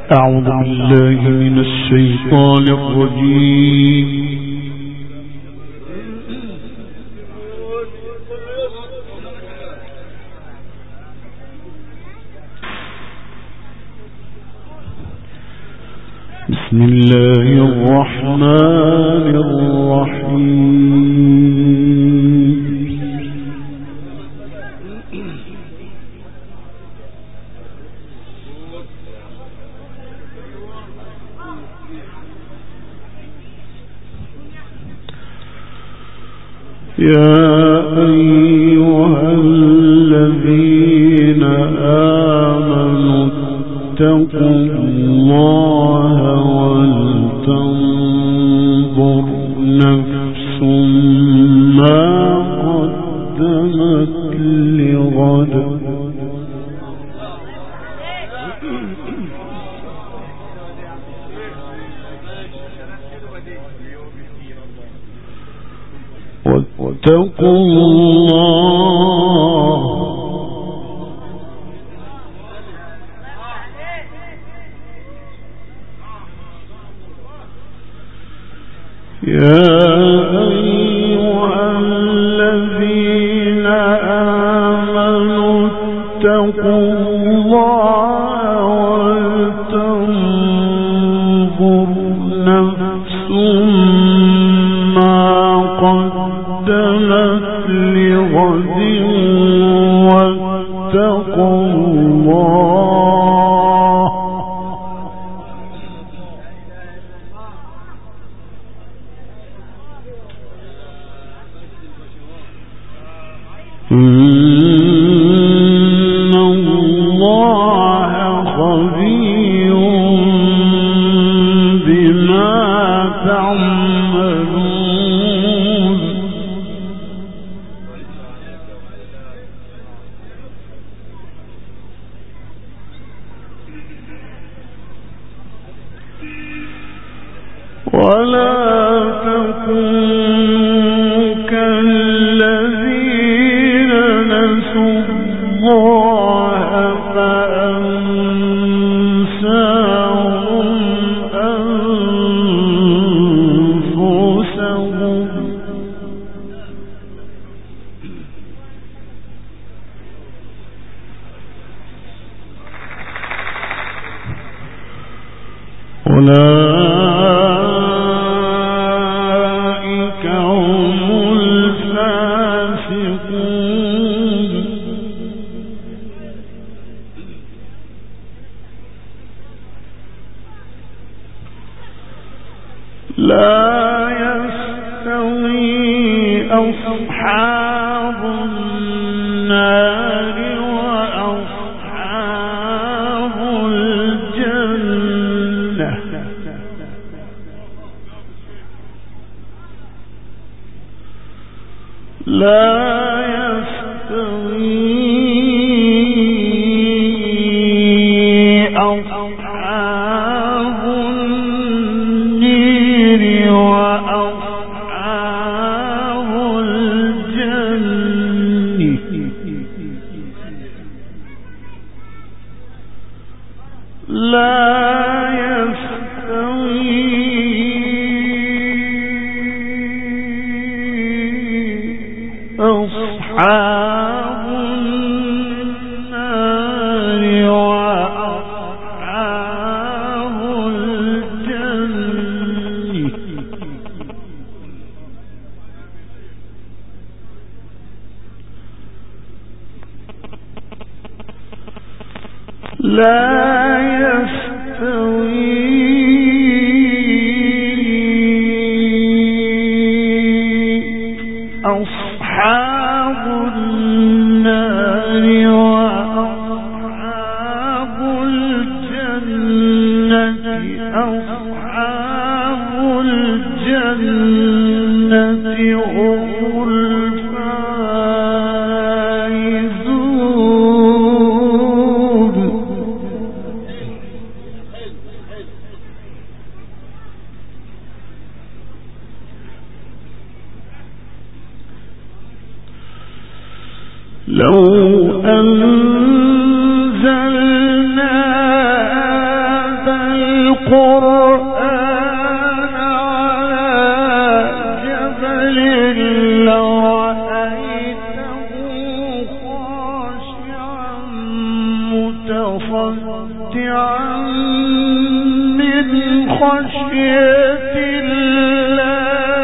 أعوذ بالله من الشيطان الرجيم. بسم الله الرحمن الرحيم. يا أيها الذين آمنوا اتقوا الله ولتنظر نفس ما قدمت لغد واتقوا الله يا أيها الذين آمنوا اتقوا الله ولتنظر نفس ما قدمت لغد واتقوا الله إن الله خبير بما تعملون ولا تكونوا كالذين نسوا الله فأنساهم أنفسهم أولئك هم الفاسقون لا يستوي أصحاب النار وأصحاب الجنة لا يستوي أصحاب النير وأصحاب الجنة لا أصحاب النار وأصحاب الجنة لا يستوي أصحاب النار وأصحاب الجنة أصحاب الجنة هم الفائزون لو أنزلنا هذا القرآن على جبل لرأيته خاشعا متصدعا من خشية الله.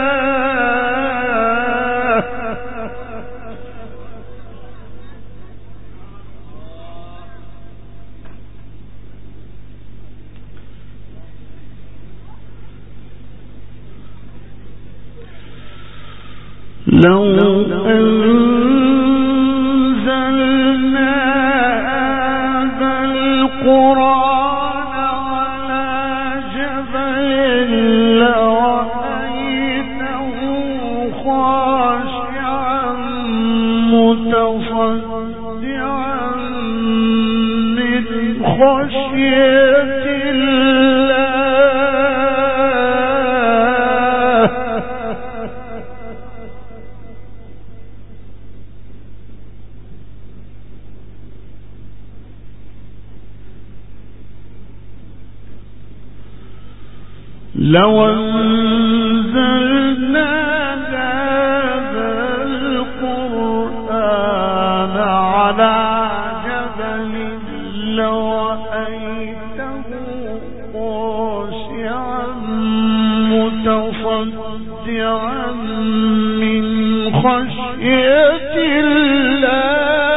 لو أنزلنا هذا القرآن على جبل لرأيته خاشعا متصدعا من خشية الله. لو أنزلنا هذا القرآن على جبل لرأيته خاشعا متصدعا من خشية الله.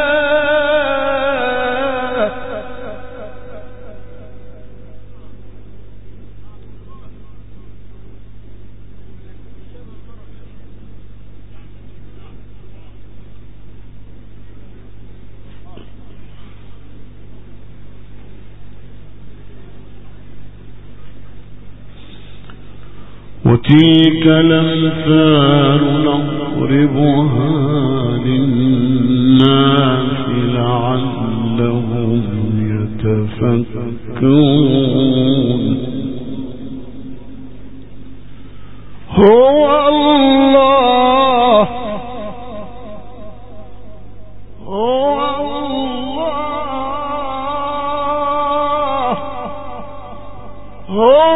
وتلك الأمثال نضربها للناس لعلهم يتفكرون. هو الله هو الله هو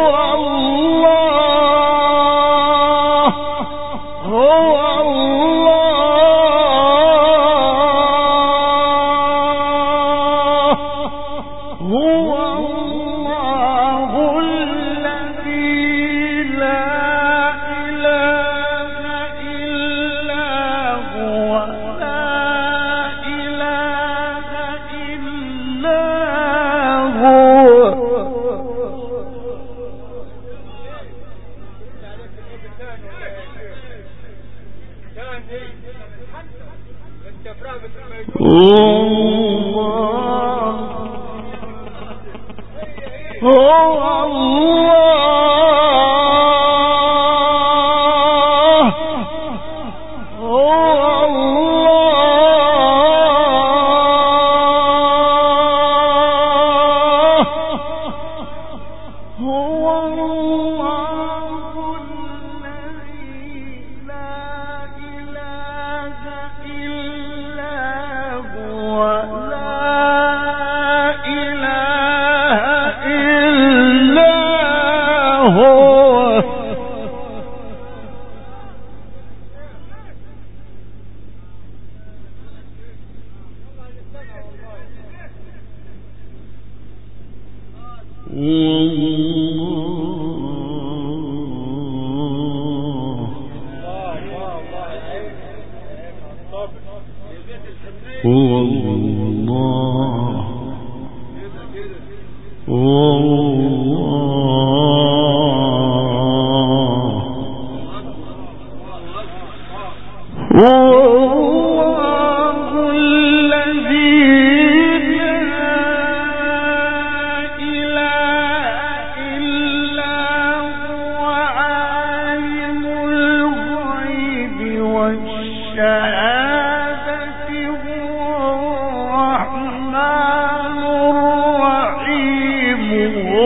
الرحمن الرحيم.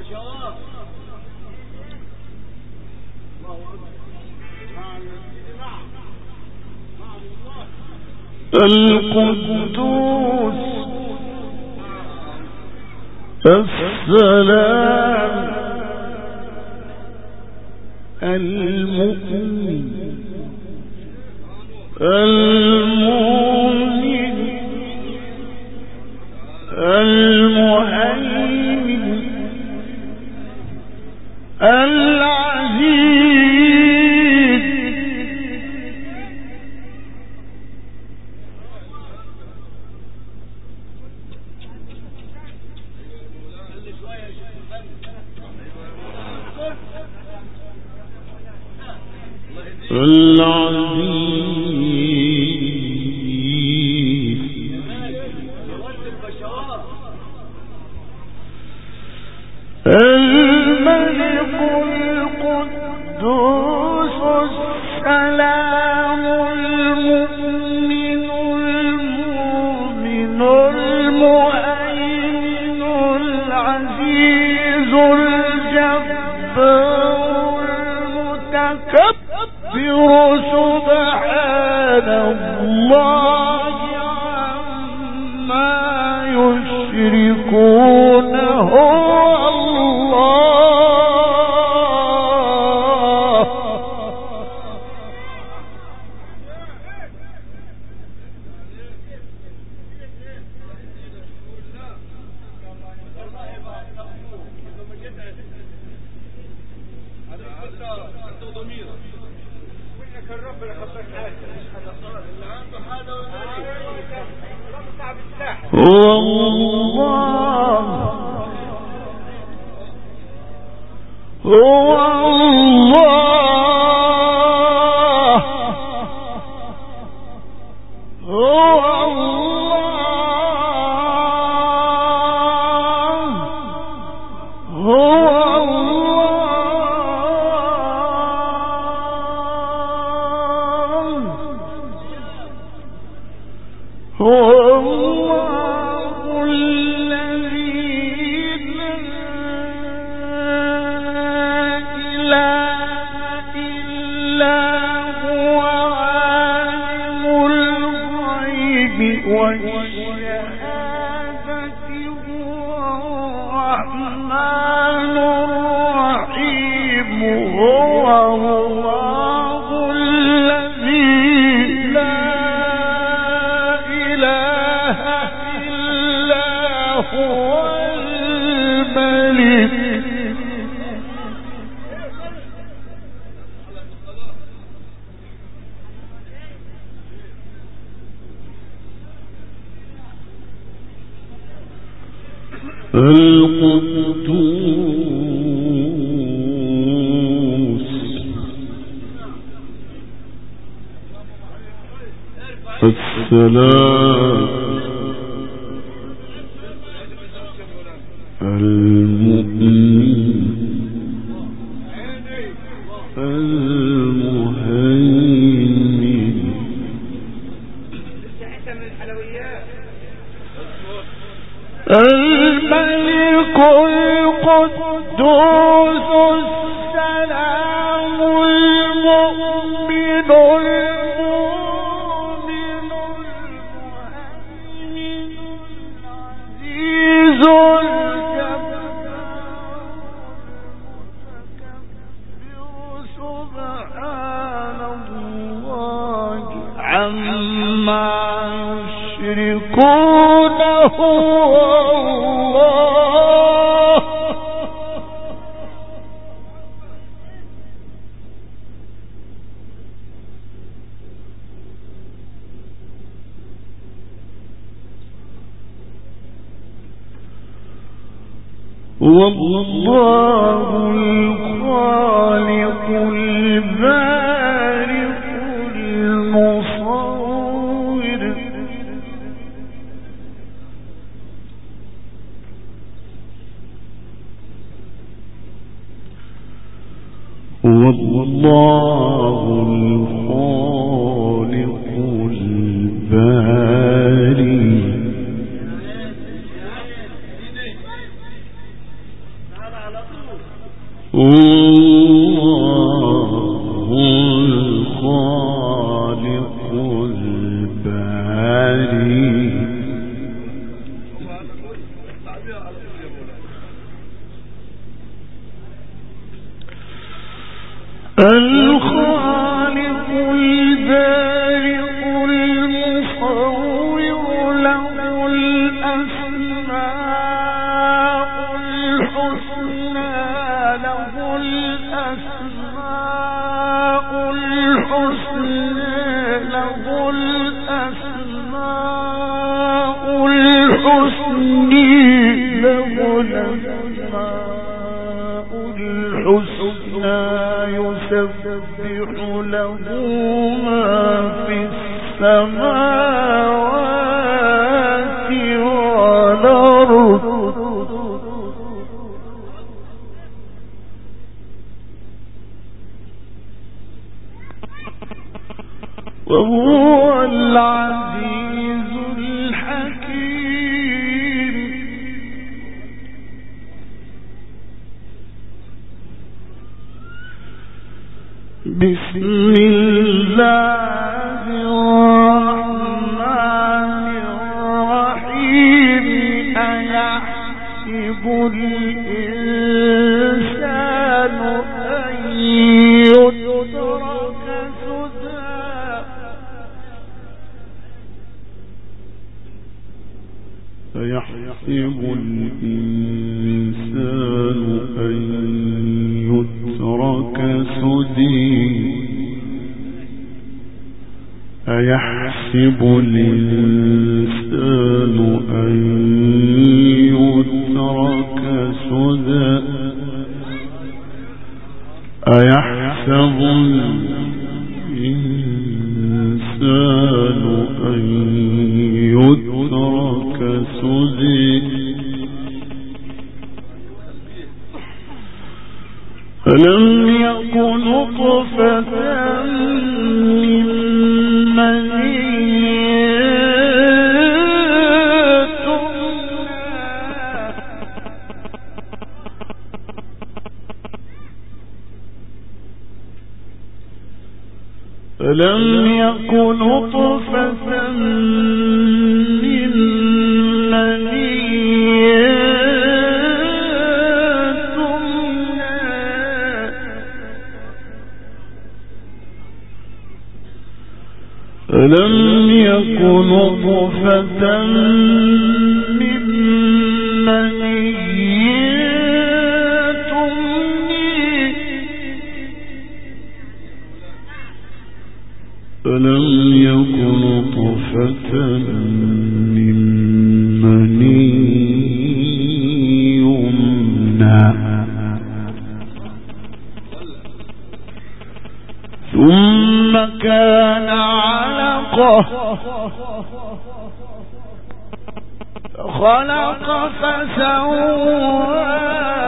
القدوس السلام المؤمن المؤمن المهيمن العزيز الملك القدوس السلام المؤمن المؤمن المهيمن العزيز الجبار المتكبر سبحان الله عما يشركون هو الله هو الله هو الله هو الله هو والشهادة هو الرحمن الرحيم هو الله الذي لا إله إلا هو الملك القدوس السلام المؤمن المهيمن الملك القدوس السلام المؤمن المؤمن المهيمن العزيز الجبار سبحان الله عما يشركون هو والله الخالق البارئ المصور والله الخالق البارئ وهو العزيز الحكيم. بسم الله الرحمن الرحيم. أيحسب الإنسان أن يترك سدى أيحسب الإنسان أن يترك سدى أيحسب الإنسان أن يترك سدى أيحسب الإنسان أن يترك سدى ألم يكن نطفة من مني ألم يكن نطفة من مني ألم يكن نطفة من مني تمني ألم يكن نطفة من مني يمنى ثم كان علقة فخلق فسوى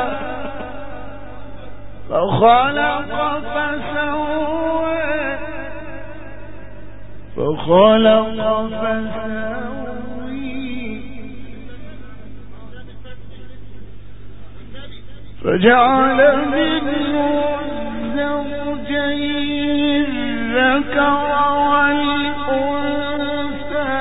فجعل منه الزوجين الذكر والأنثى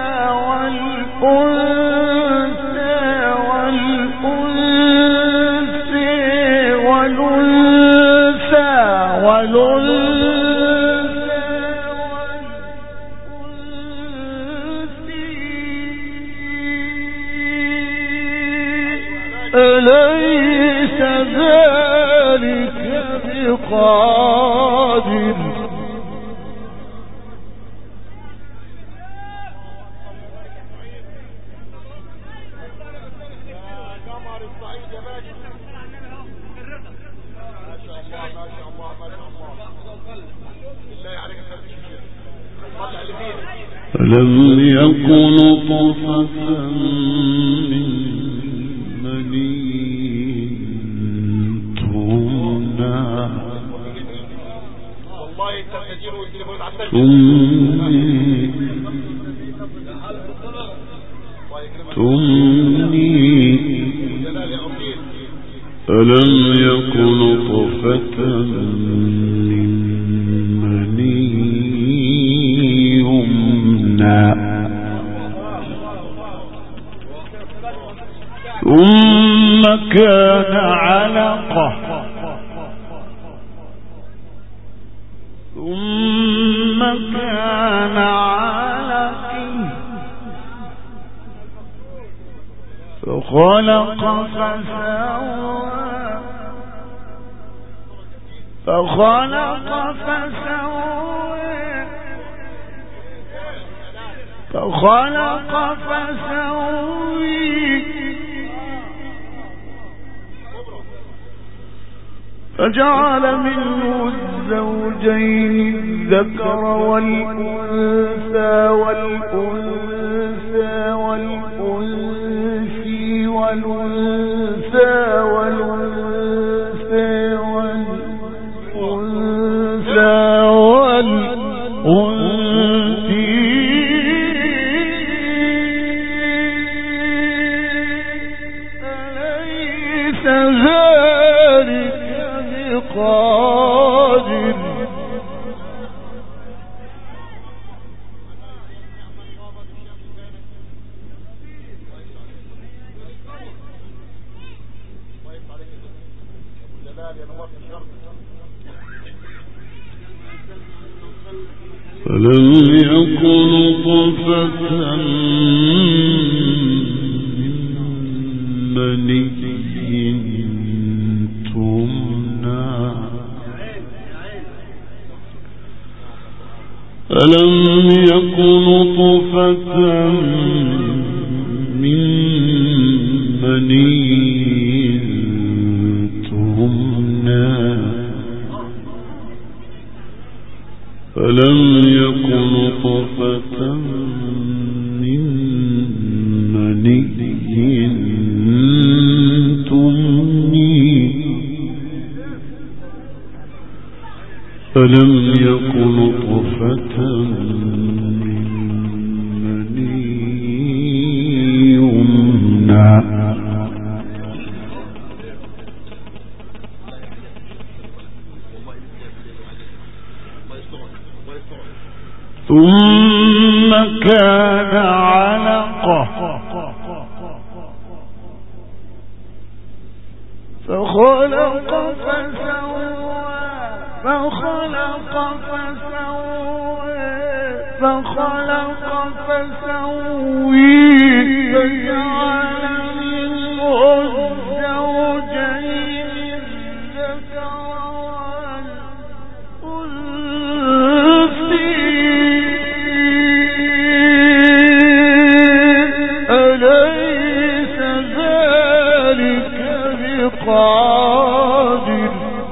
أليس ذلك بقادر ألم يكن طفة من مني تمنى ألم يك نطفة من مني يمنى ثم كان علقة فخلق فسوي فجعل منه الزوجين الذكر والأنثى أليس ذلك بقادر فلم يكن طفة من مني تمنى ألم يكن طفة من مني تمنى ألم يكن طفة من مني تمني ألم يكن طفة من مني يمنى ثم كان علقة فخلق فسوي فجعل منه الزوجين الذكر أليس ذلك بقادر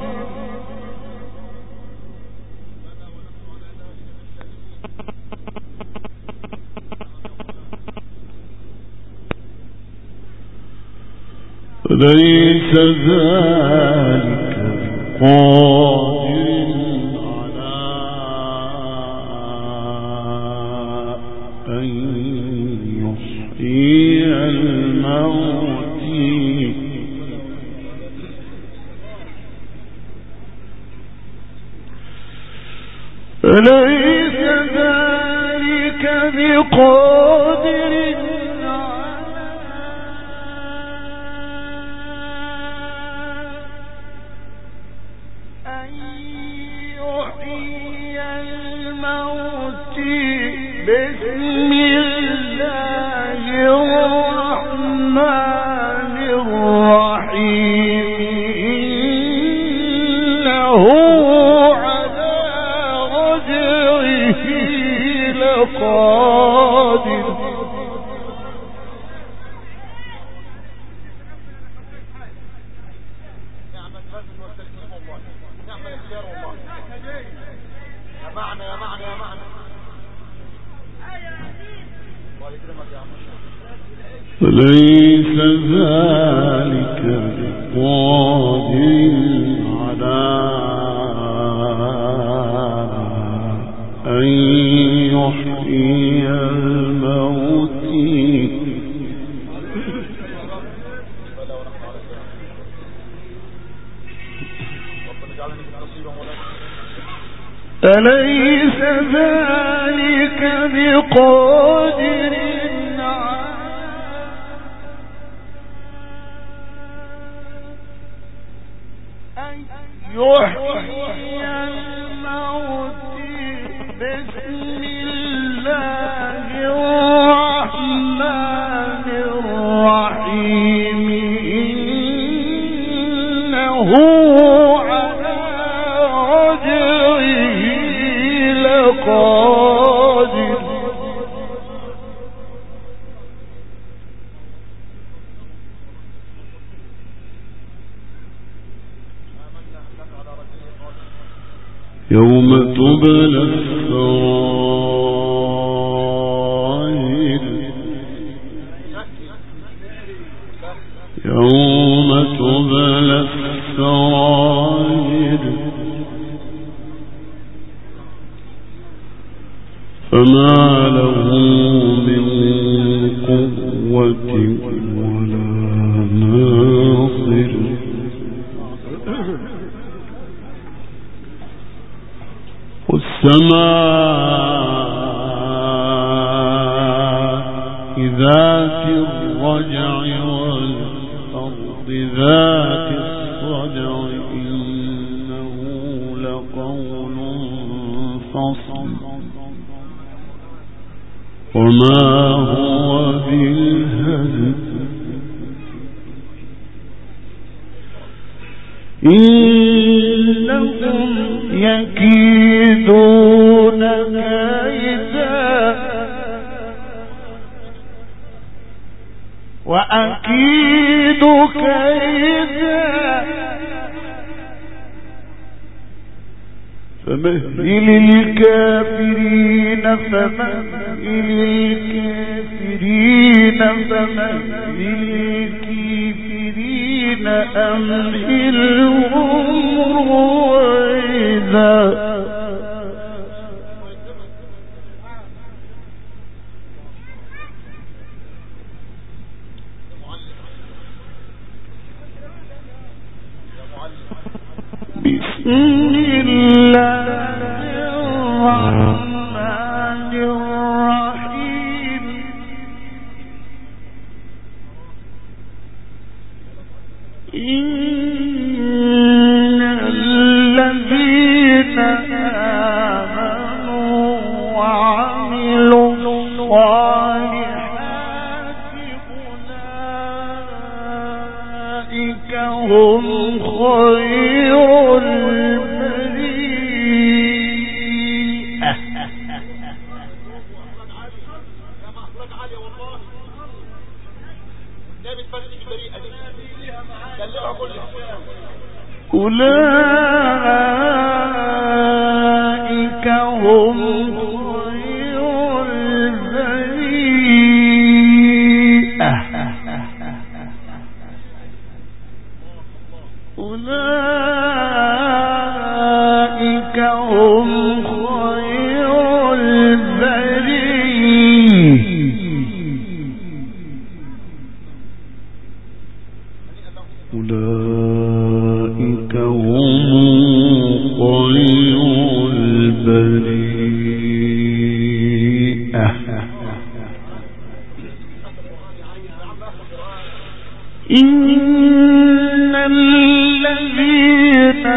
أليس ذلك بقادر على أن يحيي الموتى أليس ذلك بقادر على أن يحيي الموتى بسم الله الرحمن الرحيم إنه على رجعه لقادر نعم الفضل والتسليم والله نعم الاختيار والله يا معنى الله يكرمك يا عم. ليس ذلك بقادر على أن يحيي الموتى أليس ذلك بقادر أن يحيي الموت بسم الله الرحمن الرحيم إنه على رجعه لقادر يوم تبلى السرائر يوم تبلى السرائر فما له من قوة ولا ناصر والسماء ذات الرجع والأرض ذات الصدع إنه لقول فصل وما هو بالهزل إنهم يكيدون كيدا وأكيد كيدا فمهل الكافرين أمهلهم رويدا بسم الله الرحمن الرحيم إن الذين آمنوا وعملوا الصالحات أولئك هم خير أولئك هم خير البرية أولئك هم خير البرية أولئك هم خير البرية إن الذين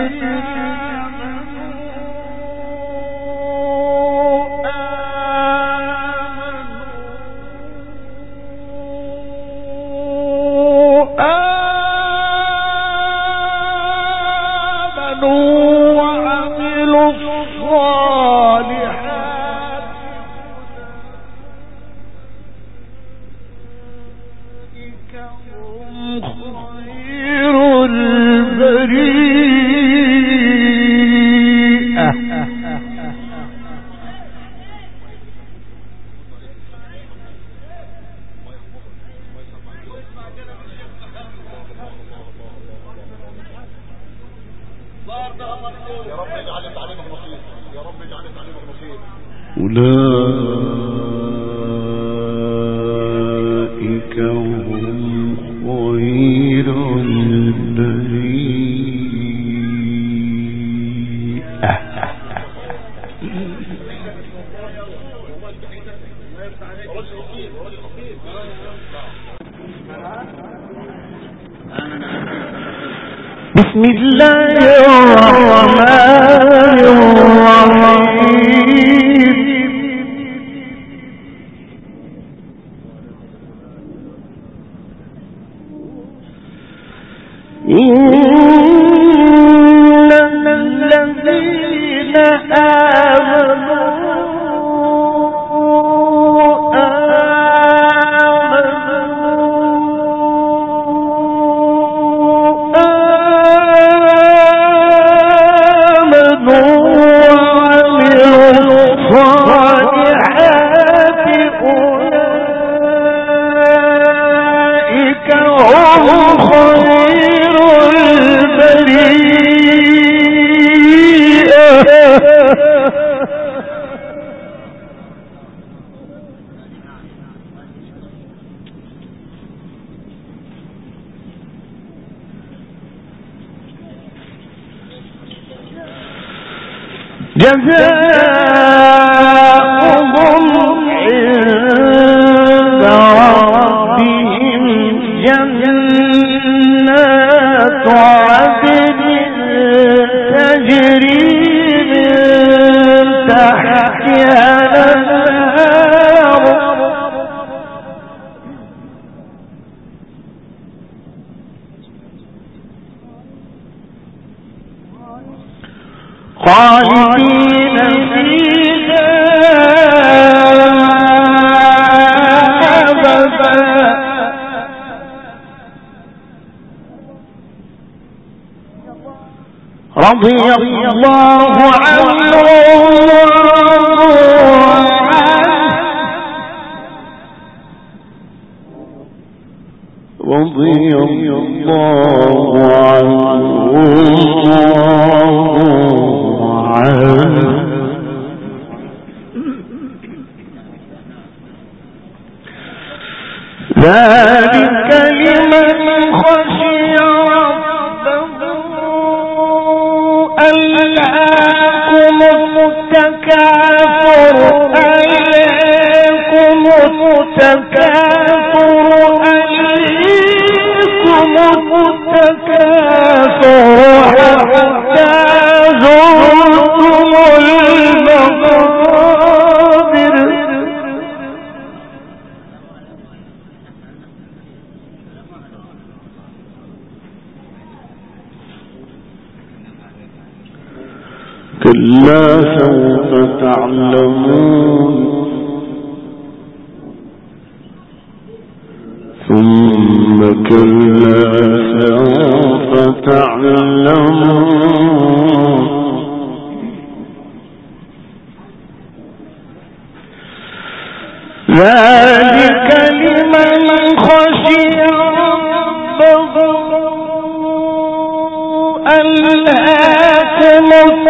وعملوا الصالحات أولئك هم خير البرية يا رب اجعل تعليمك نصيب، يا رب اجعل تعليمك نصيب. أولئك هم خير البرية بسم الله الرحمن الرحيم إن الذين جزاؤهم عند ربهم جنات عدن تجري من تحتها الأنهار خالدين فيها أبدا رضي الله عنهم رضي الله عنهم ذلك لمن خشي ربه ألهاكم التكاثر ألهاكم التكاثر ألهاكم التكاثر حتى زرتم المقابر كلا سوف تعلمون ثم كلا سوف تعلمون ذلك لمن خشي ربه ألهاكم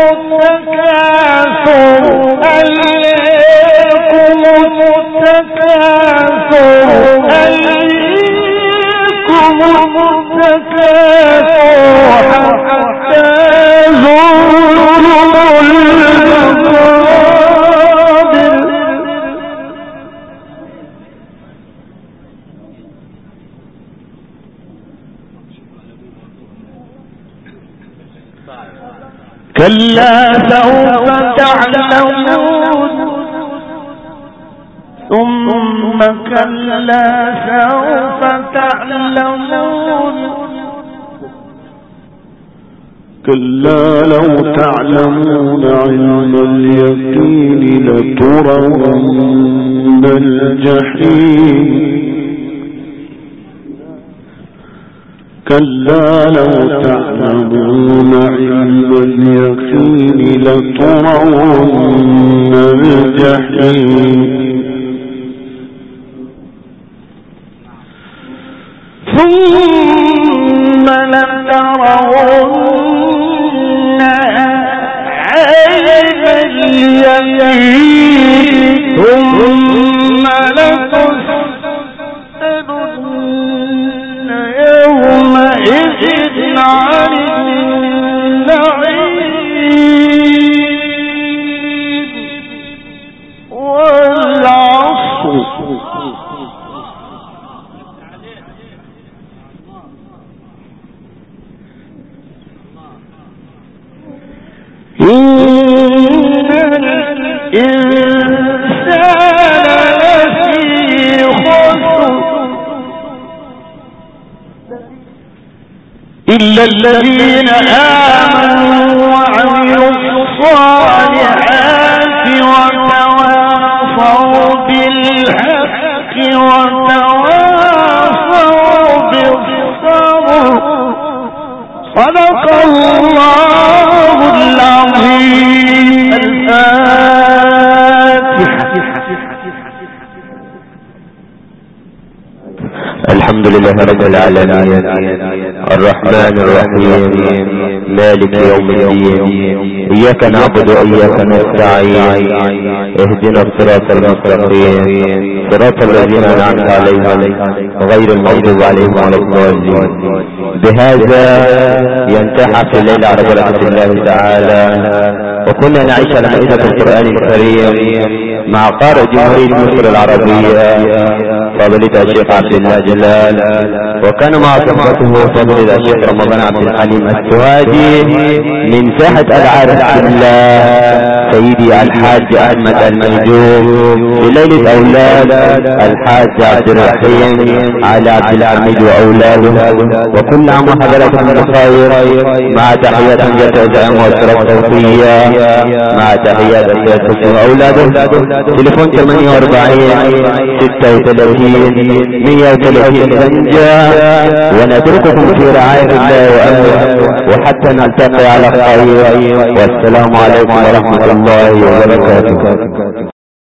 التكاثر ألهاكم التكاثر ألهاكم التكاثر حتى زرتم المقابر كلا سوف تعلمون ثم كلا سوف تعلمون كلا لو تعلمون علم اليقين لترون الجحيم كلا لو تعلمون علم اليقين لترون الجحيم ثم لترونها عين اليقين ثم لتسألن يومئذ عن النعيم والعصر إلا الذين آمنوا وعملوا الصالحات وتواصوا بالحق وتواصوا بالصبر صدق الله العظيم. الحمد لله رب العالمين الرحمن الرحيم مالك يوم الدين إياك نعبد وإياك نستعين اهدنا الصراط المستقيم صراط الذين أنعمت عليهم غير المغضوب عليهم ولا الضالين. بهذا ينتهي في الليلة على بركة الله تعالى. وكنا نعيش على مائدة القرآن الكريم مع قارئ جمهورية مصر العربية فضيلة الشيخ عبد الله جلال، وكان مع صحبته فضيلة الشيخ رمضان عبد الحليم السوادي من ساحة العارف بالله سيدي الحاج أحمد المنجوب في ليلة أولاد الحاج عبد الرحيم على عبد الحميد وأولاده. وكل عام وحضراتكم بخير مع تحيات جزائر وأسرة صوتية مع تحيات أسرة وأولاده. تليفون 48-36-130 زنجة. ونترككم في رعاية الله وأمره وحتى نلتقي على خير، والسلام عليكم ورحمة الله وبركاته.